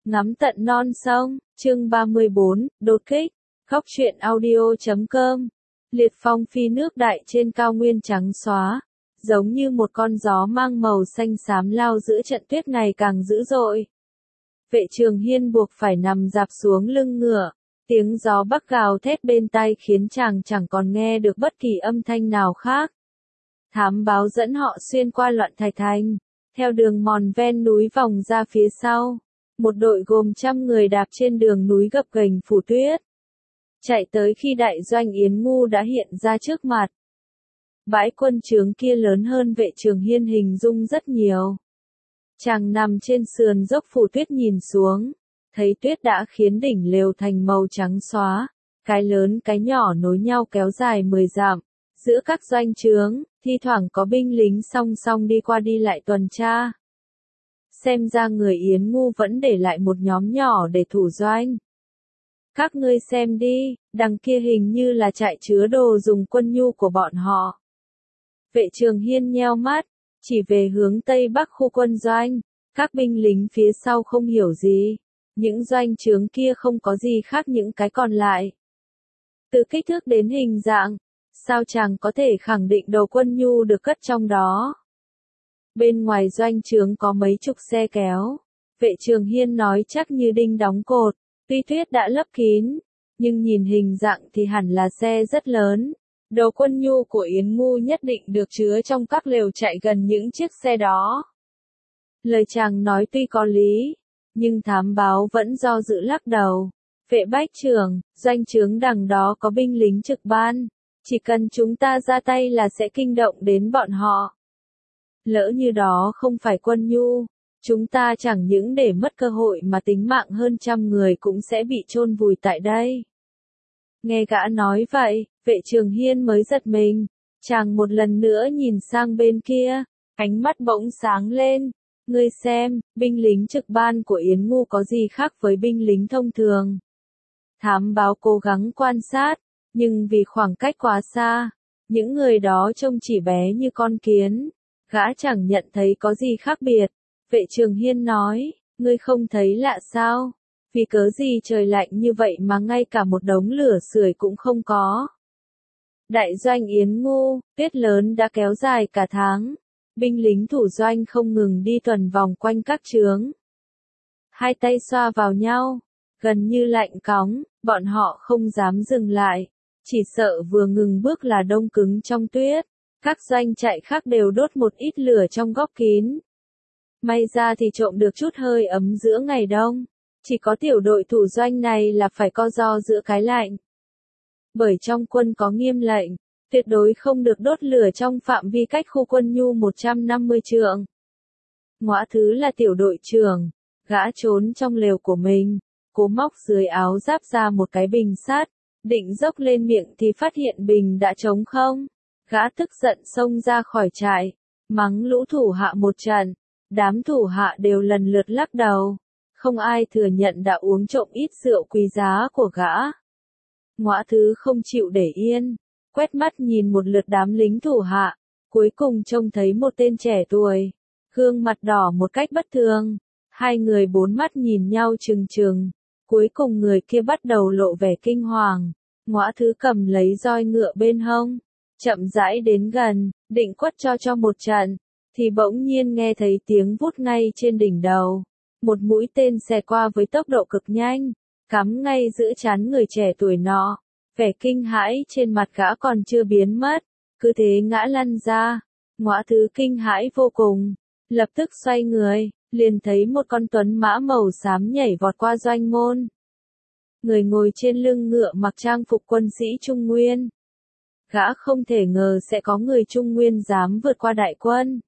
Ngắm tận non sông, chương 34, đột kích, góc truyện audio.com. Liệt phong phi nước đại trên cao nguyên trắng xóa, giống như một con gió mang màu xanh xám lao giữa trận tuyết ngày càng dữ dội. Vệ Trường Hiên buộc phải nằm dạp xuống lưng ngựa, tiếng gió bắc gào thét bên tai khiến chàng chẳng còn nghe được bất kỳ âm thanh nào khác. Thám báo dẫn họ xuyên qua loạn thạch thành, theo đường mòn ven núi vòng ra phía sau. Một đội gồm trăm người đạp trên đường núi gập ghềnh phủ tuyết. Chạy tới khi đại doanh Yến Ngu đã hiện ra trước mặt. Bãi quân trướng kia lớn hơn Vệ Trường Hiên hình dung rất nhiều. Chàng nằm trên sườn dốc phủ tuyết nhìn xuống, thấy tuyết đã khiến đỉnh lều thành màu trắng xóa, cái lớn cái nhỏ nối nhau kéo dài 10 dặm. Giữa các doanh trướng, thi thoảng có binh lính song song đi qua đi lại tuần tra. Xem ra người Yến Ngu vẫn để lại một nhóm nhỏ để thủ doanh. Các ngươi xem đi, đằng kia hình như là trại chứa đồ dùng quân nhu của bọn họ. Vệ Trường Hiên nheo mắt, chỉ về hướng tây bắc khu quân doanh. Các binh lính phía sau không hiểu gì. Những doanh trướng kia không có gì khác những cái còn lại. Từ kích thước đến hình dạng, sao chàng có thể khẳng định đồ quân nhu được cất trong đó? Bên ngoài doanh trướng có mấy chục xe kéo. Vệ Trường Hiên nói chắc như đinh đóng cột, tuy tuyết đã lấp kín, nhưng nhìn hình dạng thì hẳn là xe rất lớn. Đồ quân nhu của Yến Ngu nhất định được chứa trong các lều chạy gần những chiếc xe đó. Lời chàng nói tuy có lý, nhưng thám báo vẫn do dự lắc đầu. Vệ bách trưởng, doanh trướng đằng đó có binh lính trực ban, chỉ cần chúng ta ra tay là sẽ kinh động đến bọn họ. Lỡ như đó không phải quân nhu, chúng ta chẳng những để mất cơ hội mà tính mạng hơn trăm người cũng sẽ bị chôn vùi tại đây. Nghe gã nói vậy, Vệ Trường Hiên mới giật mình, chàng một lần nữa nhìn sang bên kia, ánh mắt bỗng sáng lên. Ngươi xem, binh lính trực ban của Yến Ngu có gì khác với binh lính thông thường? Thám báo cố gắng quan sát, nhưng vì khoảng cách quá xa, những người đó trông chỉ bé như con kiến. Gã chẳng nhận thấy có gì khác biệt. Vệ Trường Hiên nói, ngươi không thấy lạ sao? Vì cớ gì trời lạnh như vậy mà ngay cả một đống lửa sưởi cũng không có. Đại doanh Yến Ngu, tuyết lớn đã kéo dài cả tháng. Binh lính thủ doanh không ngừng đi tuần vòng quanh các trướng. Hai tay xoa vào nhau, gần như lạnh cóng, bọn họ không dám dừng lại. Chỉ sợ vừa ngừng bước là đông cứng trong tuyết. Các doanh trại khác đều đốt một ít lửa trong góc kín. May ra thì trộm được chút hơi ấm giữa ngày đông. Chỉ có tiểu đội thủ doanh này là phải co ro giữa cái lạnh. Bởi trong quân có nghiêm lệnh, tuyệt đối không được đốt lửa trong phạm vi cách khu quân nhu 150 trượng. Ngõa Thứ là tiểu đội trưởng, gã trốn trong lều của mình, cố móc dưới áo giáp ra một cái bình sắt, định dốc lên miệng thì phát hiện bình đã trống không. Gã tức giận xông ra khỏi trại, mắng lũ thủ hạ một trận, đám thủ hạ đều lần lượt lắc đầu, không ai thừa nhận đã uống trộm ít rượu quý giá của gã. Ngõa Thứ không chịu để yên, quét mắt nhìn một lượt đám lính thủ hạ, cuối cùng trông thấy một tên trẻ tuổi, gương mặt đỏ một cách bất thường, hai người bốn mắt nhìn nhau trừng trừng, cuối cùng người kia bắt đầu lộ vẻ kinh hoàng. Ngõa Thứ cầm lấy roi ngựa bên hông, chậm rãi đến gần, định quất cho một trận, thì bỗng nhiên nghe thấy tiếng vút ngay trên đỉnh đầu. Một mũi tên xẹt qua với tốc độ cực nhanh, cắm ngay giữa trán người trẻ tuổi nọ. Vẻ kinh hãi trên mặt gã còn chưa biến mất, cứ thế ngã lăn ra. Ngõa Thứ kinh hãi vô cùng, lập tức xoay người, liền thấy một con tuấn mã màu xám nhảy vọt qua doanh môn. Người ngồi trên lưng ngựa mặc trang phục quân sĩ Trung Nguyên. Gã không thể ngờ sẽ có người Trung Nguyên dám vượt qua đại quân.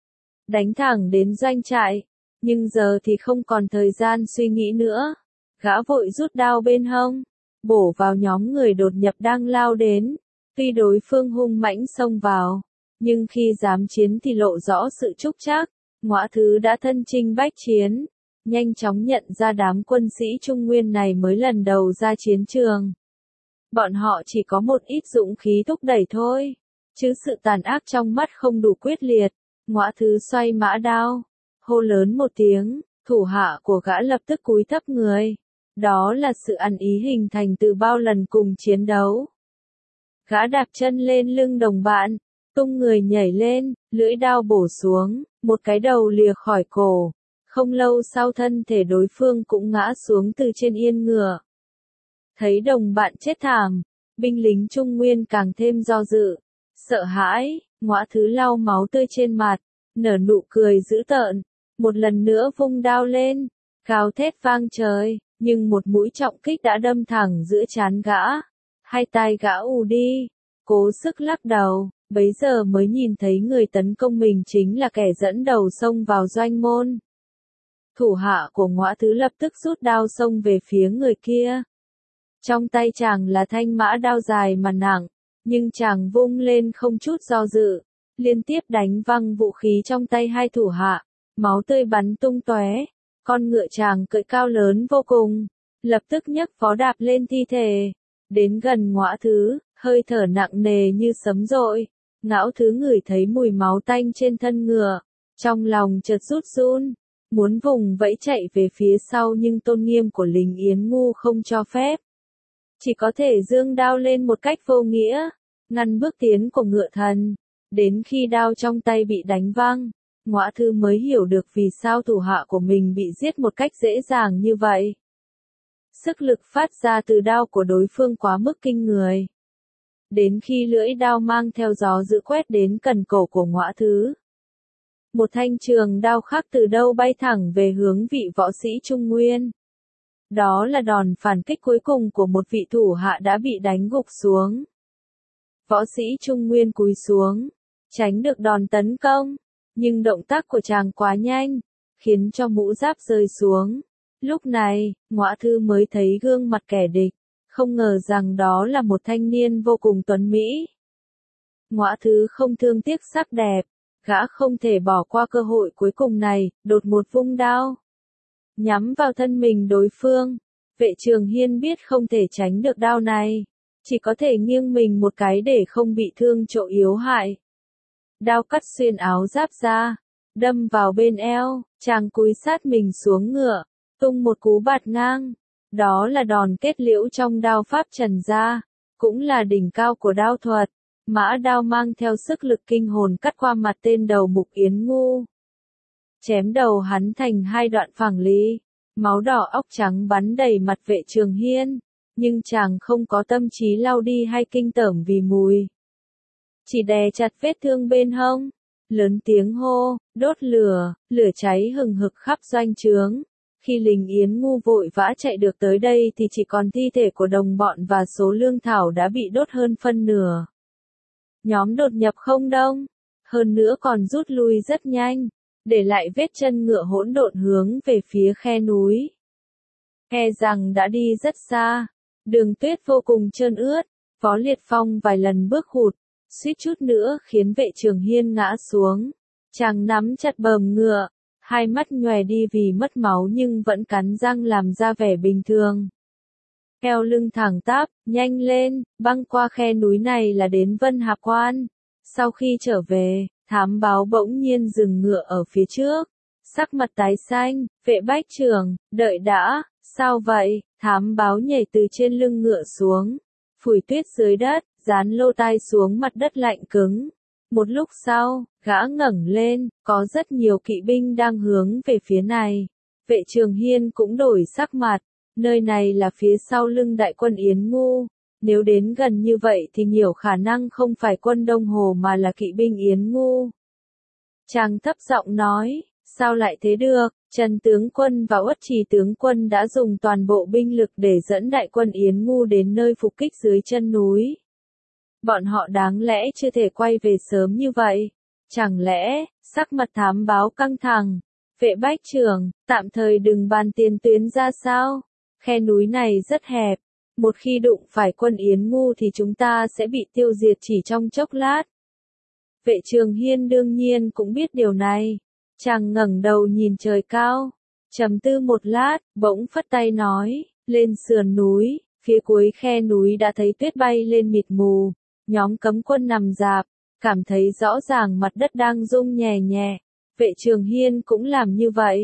Đánh thẳng đến doanh trại, nhưng giờ thì không còn thời gian suy nghĩ nữa. Gã vội rút đao bên hông, bổ vào nhóm người đột nhập đang lao đến. Tuy đối phương hung mãnh xông vào, nhưng khi dám chiến thì lộ rõ sự trúc trác. Ngõa Thứ đã thân chinh bách chiến, nhanh chóng nhận ra đám quân sĩ Trung Nguyên này mới lần đầu ra chiến trường. Bọn họ chỉ có một ít dũng khí thúc đẩy thôi, chứ sự tàn ác trong mắt không đủ quyết liệt. Ngõa Thứ xoay mã đao, hô lớn một tiếng, Thủ hạ của gã lập tức cúi thấp người. Đó là sự ăn ý hình thành từ bao lần cùng chiến đấu. Gã đạp chân lên lưng đồng bạn, tung người nhảy lên, lưỡi đao bổ xuống, một cái đầu lìa khỏi cổ. Không lâu sau thân thể đối phương cũng ngã xuống từ trên yên ngựa. Thấy đồng bạn chết thảm, binh lính Trung Nguyên càng thêm do dự, sợ hãi, Ngõa Thứ lau máu tươi trên mặt, nở nụ cười dữ tợn, một lần nữa vung đao lên, gào thét vang trời, nhưng một mũi trọng kích đã đâm thẳng giữa trán gã, hai tai gã ù đi, cố sức lắc đầu, bấy giờ mới nhìn thấy người tấn công mình chính là kẻ dẫn đầu xông vào doanh môn. Thủ hạ của Ngõa Thứ lập tức rút đao xông về phía người kia. Trong tay chàng là thanh mã đao dài mà nặng, nhưng chàng vung lên không chút do dự, liên tiếp đánh văng vũ khí trong tay hai thủ hạ, máu tươi bắn tung tóe. Con ngựa chàng cưỡi cao lớn vô cùng, lập tức nhấc vó đạp lên thi thể, đến gần Ngõa Thứ, hơi thở nặng nề như sấm dội. Ngõa Thứ ngửi thấy mùi máu tanh trên thân ngựa, trong lòng chợt rút run, muốn vùng vẫy chạy về phía sau nhưng tôn nghiêm của lính Yến Ngu không cho phép. Chỉ có thể giương đao lên một cách vô nghĩa, ngăn bước tiến của ngựa thần. Đến khi đao trong tay bị đánh văng, Ngõa Thứ mới hiểu được vì sao thủ hạ của mình bị giết một cách dễ dàng như vậy. Sức lực phát ra từ đao của đối phương quá mức kinh người. Đến khi lưỡi đao mang theo gió dữ quét đến cần cổ của Ngõa Thứ, một thanh trường đao khác từ đâu bay thẳng về hướng vị võ sĩ Trung Nguyên. Đó là đòn phản kích cuối cùng của một vị thủ hạ đã bị đánh gục xuống. Võ sĩ Trung Nguyên cúi xuống, tránh được đòn tấn công, nhưng động tác của chàng quá nhanh, khiến cho mũ giáp rơi xuống. Lúc này, Ngõa Thứ mới thấy gương mặt kẻ địch, không ngờ rằng đó là một thanh niên vô cùng tuấn mỹ. Ngõa Thứ không thương tiếc sắc đẹp, gã không thể bỏ qua cơ hội cuối cùng này, đột một vung đao, nhắm vào thân mình đối phương. Vệ Trường Hiên biết không thể tránh được đao này, chỉ có thể nghiêng mình một cái để không bị thương chỗ yếu hại. Đao cắt xuyên áo giáp ra, đâm vào bên eo, chàng cúi sát mình xuống ngựa, tung một cú bạt ngang. Đó là đòn kết liễu trong đao pháp Trần gia, cũng là đỉnh cao của đao thuật. Mã đao mang theo sức lực kinh hồn cắt qua mặt tên đầu mục Yến Ngu, chém đầu hắn thành hai đoạn phẳng lì, máu đỏ óc trắng bắn đầy mặt Vệ Trường Hiên, nhưng chàng không có tâm trí lau đi hay kinh tởm vì mùi. Chỉ đè chặt vết thương bên hông, lớn tiếng hô, đốt lửa, lửa cháy hừng hực khắp doanh trướng. Khi lính Yến Ngu vội vã chạy được tới đây thì chỉ còn thi thể của đồng bọn và số lương thảo đã bị đốt hơn phân nửa. Nhóm đột nhập không đông, hơn nữa còn rút lui rất nhanh, để lại vết chân ngựa hỗn độn hướng về phía khe núi. E rằng đã đi rất xa, đường tuyết vô cùng trơn ướt, Phó Liệt Phong vài lần bước hụt, suýt chút nữa khiến Vệ Trường Hiên ngã xuống. Chàng nắm chặt bờm ngựa, hai mắt nhòe đi vì mất máu nhưng vẫn cắn răng làm ra vẻ bình thường. Eo lưng thẳng tắp, nhanh lên, băng qua khe núi này là đến Vân Hạp Quan. Sau khi trở về, thám báo bỗng nhiên dừng ngựa ở phía trước, sắc mặt tái xanh. Vệ Bách Trưởng, đợi đã, sao vậy? Thám báo nhảy từ trên lưng ngựa xuống, phủi tuyết dưới đất, dán lô tai xuống mặt đất lạnh cứng. Một lúc sau, gã ngẩng lên, có rất nhiều kỵ binh đang hướng về phía này. Vệ Trường Hiên cũng đổi sắc mặt, nơi này là phía sau lưng đại quân Yến Ngu. Nếu đến gần như vậy thì nhiều khả năng không phải quân Đông Hồ mà là kỵ binh Yến Ngu. Chàng thấp giọng nói, sao lại thế được? Trần tướng quân và Uất Trì tướng quân đã dùng toàn bộ binh lực để dẫn đại quân Yến Ngu đến nơi phục kích dưới chân núi. Bọn họ đáng lẽ chưa thể quay về sớm như vậy. Chẳng lẽ, sắc mặt thám báo căng thẳng. Vệ Bách Trưởng, tạm thời đừng bàn tiền tuyến ra sao? Khe núi này rất hẹp. Một khi đụng phải quân Yến Ngu thì chúng ta sẽ bị tiêu diệt chỉ trong chốc lát. Vệ Trường Hiên đương nhiên cũng biết điều này. Chàng ngẩng đầu nhìn trời cao, trầm tư một lát, bỗng phất tay nói, lên sườn núi. Phía cuối khe núi đã thấy tuyết bay lên mịt mù. Nhóm cấm quân nằm rạp, cảm thấy rõ ràng mặt đất đang rung nhẹ nhẹ. Vệ Trường Hiên cũng làm như vậy.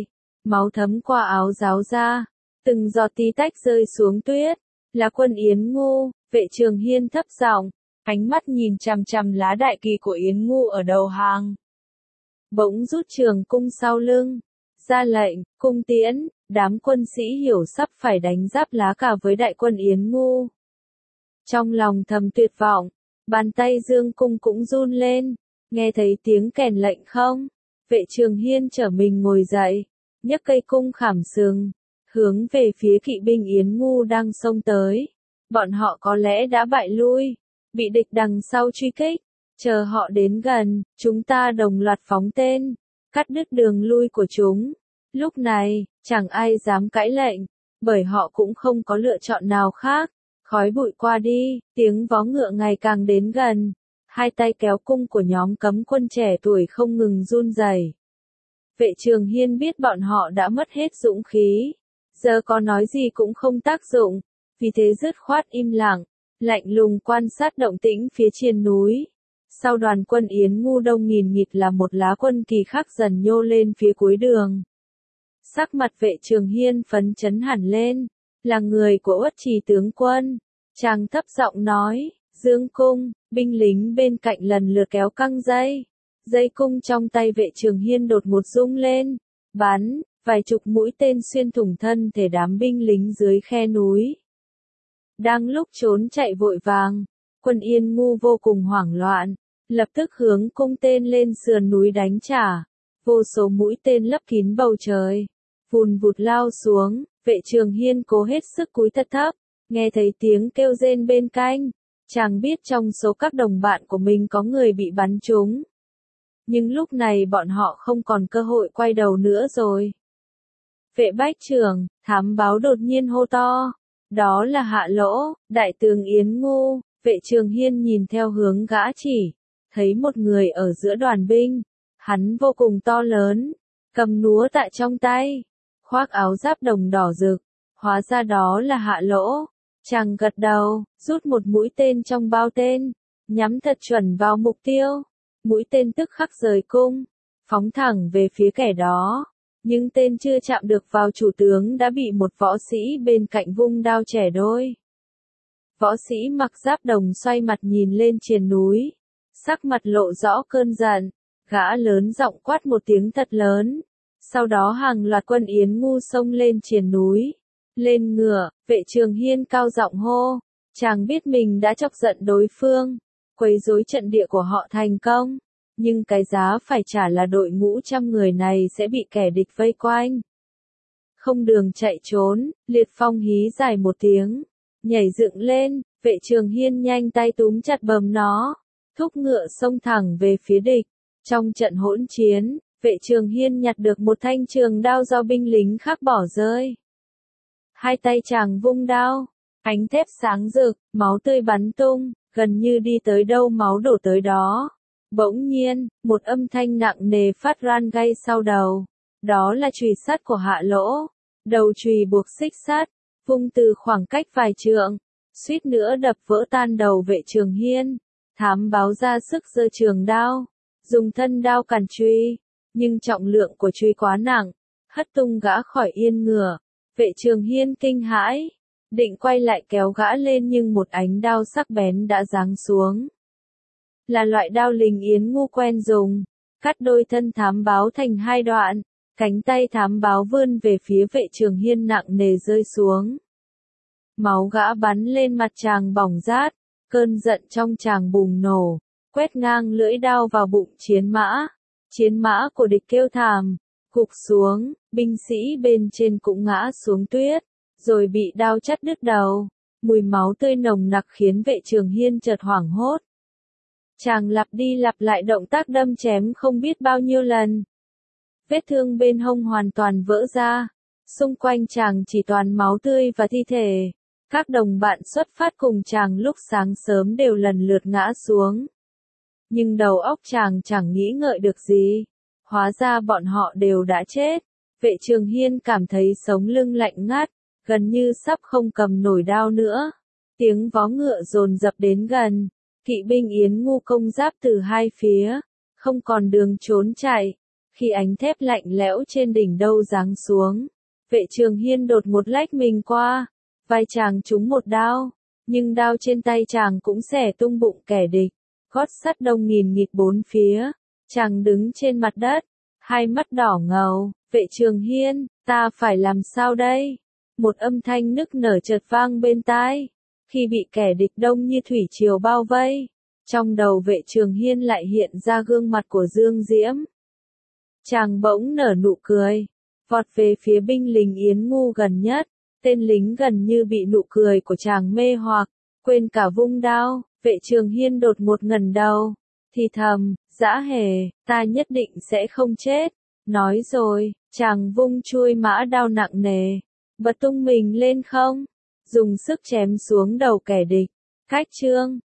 máu thấm qua áo giáo ra, từng giọt tí tách rơi xuống tuyết, là quân Yến Ngu, Vệ Trường Hiên thấp giọng, ánh mắt nhìn chằm chằm lá đại kỳ của Yến Ngu ở đầu hàng. Bỗng rút trường cung sau lưng, ra lệnh, cung tiễn, đám quân sĩ hiểu sắp phải đánh giáp lá cả với đại quân Yến Ngu. Trong lòng thầm tuyệt vọng, bàn tay dương cung cũng run lên, nghe thấy tiếng kèn lệnh không? Vệ Trường Hiên trở mình ngồi dậy, nhấc cây cung khảm sừng, hướng về phía kỵ binh Yến Ngu đang xông tới. Bọn họ có lẽ đã bại lui, bị địch đằng sau truy kích. Chờ họ đến gần, chúng ta đồng loạt phóng tên, cắt đứt đường lui của chúng. Lúc này, chẳng ai dám cãi lệnh, bởi họ cũng không có lựa chọn nào khác. Khói bụi qua đi, tiếng vó ngựa ngày càng đến gần. Hai tay kéo cung của nhóm cấm quân trẻ tuổi không ngừng run rẩy. Vệ Trường Hiên biết bọn họ đã mất hết dũng khí, giờ có nói gì cũng không tác dụng, vì thế dứt khoát im lặng, lạnh lùng quan sát động tĩnh phía trên núi. Sau đoàn quân Yến Ngu đông nghìn nghịt là một lá quân kỳ khác dần nhô lên phía cuối đường. Sắc mặt Vệ Trường Hiên phấn chấn hẳn lên, là người của Uất Trì tướng quân. Chàng thấp giọng nói, dương cung, binh lính bên cạnh lần lượt kéo căng dây. Dây cung trong tay Vệ Trường Hiên đột ngột rung lên, bắn, vài chục mũi tên xuyên thủng thân thể đám binh lính dưới khe núi. Đang lúc trốn chạy vội vàng, quân Yến Ngu vô cùng hoảng loạn, lập tức hướng cung tên lên sườn núi đánh trả. Vô số mũi tên lấp kín bầu trời, vùn vụt lao xuống. Vệ Trường Hiên cố hết sức cúi thật thấp, nghe thấy tiếng kêu rên bên cạnh, chàng biết trong số các đồng bạn của mình có người bị bắn trúng. Nhưng lúc này bọn họ không còn cơ hội quay đầu nữa rồi. Vệ Bách Trưởng, thám báo đột nhiên hô to, đó là Hạ Lỗ, đại tướng Yến Ngu. Vệ Trường Hiên nhìn theo hướng gã chỉ, thấy một người ở giữa đoàn binh, hắn vô cùng to lớn, cầm núa tại trong tay, khoác áo giáp đồng đỏ rực, hóa ra đó là Hạ Lỗ. Chàng gật đầu, rút một mũi tên trong bao tên, nhắm thật chuẩn vào mục tiêu. Mũi tên tức khắc rời cung, phóng thẳng về phía kẻ đó. Nhưng tên chưa chạm được vào chủ tướng đã bị một võ sĩ bên cạnh vung đao chẻ đôi. Võ sĩ mặc giáp đồng xoay mặt nhìn lên triền núi, sắc mặt lộ rõ cơn giận, gã lớn giọng quát một tiếng thật lớn. Sau đó hàng loạt quân Yến Ngu xông lên triền núi. Lên ngựa, Vệ Trường Hiên cao giọng hô, chàng biết mình đã chọc giận đối phương, quấy rối trận địa của họ thành công, nhưng cái giá phải trả là đội ngũ trăm người này sẽ bị kẻ địch vây quanh. Không đường chạy trốn, Liệt Phong hí dài một tiếng, nhảy dựng lên. Vệ Trường Hiên nhanh tay túm chặt bầm nó, thúc ngựa xông thẳng về phía địch. Trong trận hỗn chiến, Vệ Trường Hiên nhặt được một thanh trường đao do binh lính khác bỏ rơi. Hai tay chàng vung đao, ánh thép sáng rực, máu tươi bắn tung, gần như đi tới đâu máu đổ tới đó. Bỗng nhiên, một âm thanh nặng nề phát ra ngay sau đầu. Đó là chùy sắt của Hạ Lỗ. Đầu chùy buộc xích sắt, vung từ khoảng cách vài trượng, suýt nữa đập vỡ tan đầu Vệ Trường Hiên. Thám báo ra sức giơ trường đao, dùng thân đao cản chùy, nhưng trọng lượng của chùy quá nặng, hất tung gã khỏi yên ngựa. Vệ Trường Hiên kinh hãi, định quay lại kéo gã lên nhưng một ánh đao sắc bén đã giáng xuống. Là loại đao lính Yến Ngu quen dùng, cắt đôi thân thám báo thành hai đoạn, cánh tay thám báo vươn về phía Vệ Trường Hiên nặng nề rơi xuống. Máu gã bắn lên mặt chàng bỏng rát, cơn giận trong chàng bùng nổ, quét ngang lưỡi đao vào bụng chiến mã. Chiến mã của địch kêu thảm, gục xuống, binh sĩ bên trên cũng ngã xuống tuyết, rồi bị đao chặt đứt đầu. Mùi máu tươi nồng nặc khiến Vệ Trường Hiên chợt hoảng hốt. Chàng lặp đi lặp lại động tác đâm chém không biết bao nhiêu lần. Vết thương bên hông hoàn toàn vỡ ra, xung quanh chàng chỉ toàn máu tươi và thi thể. Các đồng bạn xuất phát cùng chàng lúc sáng sớm đều lần lượt ngã xuống. Nhưng đầu óc chàng chẳng nghĩ ngợi được gì. Hóa ra bọn họ đều đã chết. Vệ Trường Hiên cảm thấy sống lưng lạnh ngắt, gần như sắp không cầm nổi đao nữa. Tiếng vó ngựa dồn dập đến gần. Kỵ binh Yến Ngu công giáp từ hai phía, không còn đường trốn chạy. Khi ánh thép lạnh lẽo trên đỉnh đầu giáng xuống, Vệ Trường Hiên đột một lách mình qua, vai chàng trúng một đao, nhưng đao trên tay chàng cũng xẻ tung bụng kẻ địch, gót sắt đông nghìn nghịt bốn phía, chàng đứng trên mặt đất, hai mắt đỏ ngầu, Vệ Trường Hiên, ta phải làm sao đây? Một âm thanh nức nở chợt vang bên tai, khi bị kẻ địch đông như thủy triều bao vây, trong đầu Vệ Trường Hiên lại hiện ra gương mặt của Dương Diễm. Chàng bỗng nở nụ cười, vọt về phía binh lính Yến Ngu gần nhất, tên lính gần như bị nụ cười của chàng mê hoặc, quên cả vung đao, Vệ Trường Hiên đột một ngẩng đầu, thì thầm, Dã Hề, ta nhất định sẽ không chết, nói rồi, chàng vung chuôi mã đao nặng nề, bật tung mình lên không, dùng sức chém xuống đầu kẻ địch, cách chương.